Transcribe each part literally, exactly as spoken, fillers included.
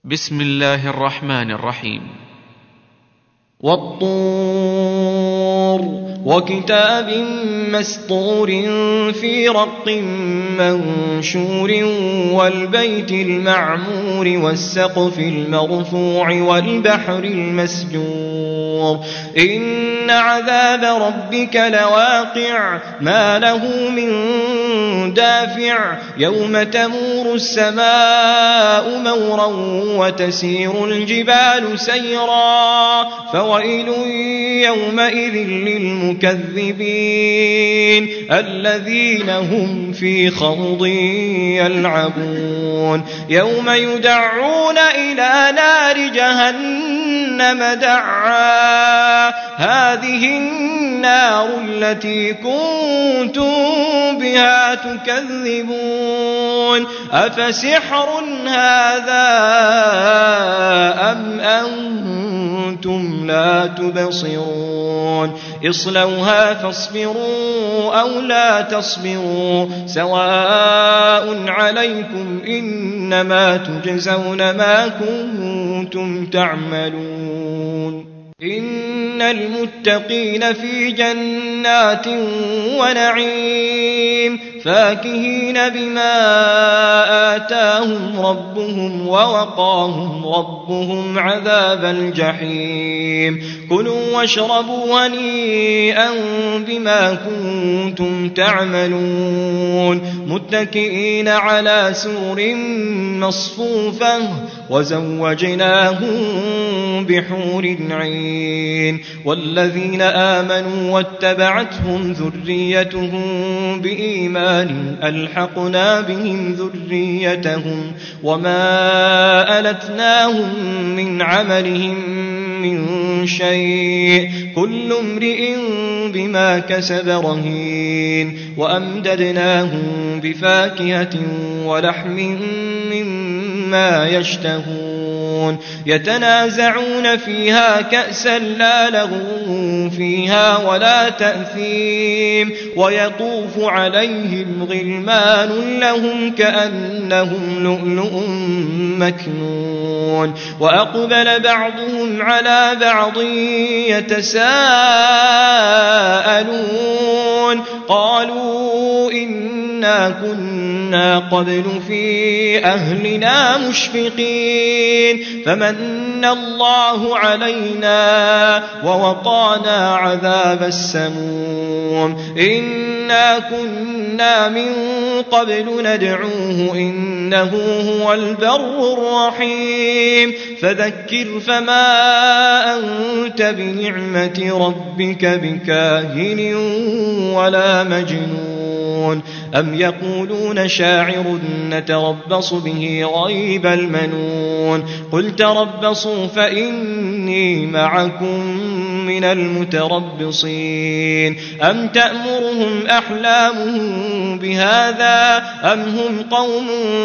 بسم الله الرحمن الرحيم. والطور وكتاب مسطور في رق منشور والبيت المعمور والسقف المرفوع والبحر المسجور إن عذاب ربك لواقع ما له من دافع يوم تمور السماء مورا وتسير الجبال سيرا فويل يومئذ للمكذبين الذين هم في خوض يلعبون يوم يدعون إلى نار جهنم دعا هذه النار التي كنتم بها تكذبون أفسحر هذا أم أنتم لا تبصرون اصلوها فاصبروا أو لا تصبروا سواء عليكم إنما تجزون ما كنتم تعملون إن المتقين في جنات ونعيم فاكهين بما آتاهم ربهم ووقاهم ربهم عذاب الجحيم كلوا واشربوا هنيئا بما كنتم تعملون متكئين على سرر مصفوفة وزوجناهم بحور عين والذين آمنوا واتبعتهم ذريتهم بإيمان ألحقنا بهم ذريتهم وما ألتناهم من عملهم من شيء كل امرئ بما كسب رهين وأمددناهم بفاكهة ولحم مما يشتهون يتنازعون فيها كأسا لا لغو فيها ولا تأثيم ويطوف عليهم غلمان لهم كأنهم لؤلؤ مكنون وأقبل بعضهم على بعض يتساءلون قالوا إنا كنا قبل في أهلنا مشفقين فمن الله علينا ووقانا عذاب السموم إنا كنا من قبل ندعوه إنه هو البر الرحيم فذكر فما أنت بنعمة ربك بكاهن ولا مجنون أم يقولون شاعر نتربص به ريب المنون قل تربصوا فإني معكم من المتربصين أم تأمرهم أحلامهم بهذا أم هم قوم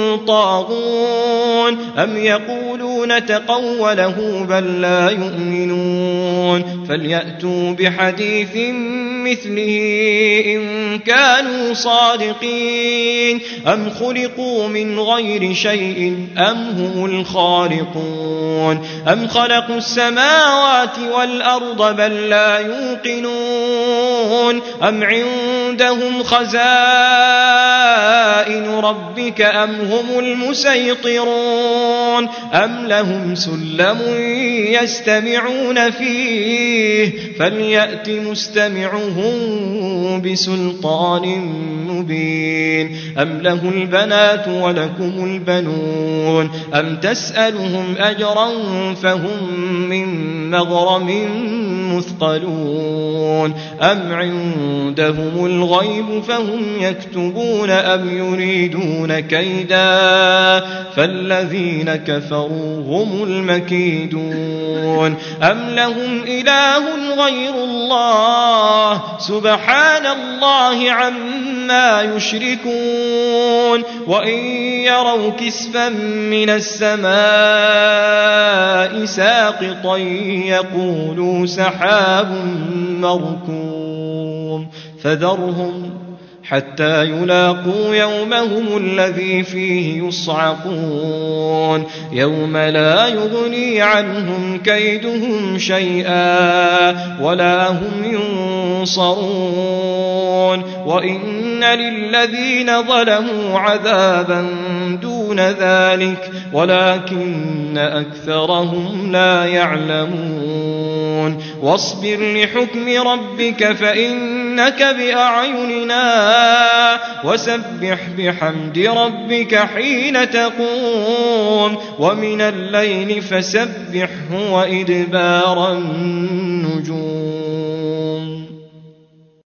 طاغون أم يقولون تقوله بل لا يؤمنون فليأتوا بحديث مثله إن كانوا صادقين أم خلقوا من غير شيء أم هم الخالقون أم خلقوا السماوات والأرض بل لا يوقنون أم عندهم خزائن ربك أم هم المسيطرون أم لهم سلم يستمعون فيه فليأت مستمعهم بسلطان مبين أم له البنات ولكم البنون أم تسألهم أجرا فهم من مغرم مثقلون أم عندهم الغيب فهم يكتبون أم يريدون كيدا فالذين كفروا هم المكيدون أم لهم إله غير الله سبحان الله عما يشركون وإن يروا كسفا من السماء ساقطا يقولوا سحاب مركوم فذرهم حتى يلاقوا يومهم الذي فيه يصعقون يوم لا يغني عنهم كيدهم شيئا ولا هم ينصرون وإن للذين ظلموا عذابا دون ذلك ولكن أكثرهم لا يعلمون واصبر لحكم ربك فإنك بأعيننا وسبح بحمد ربك حين تقوم ومن الليل فسبحه وإدبار النجوم.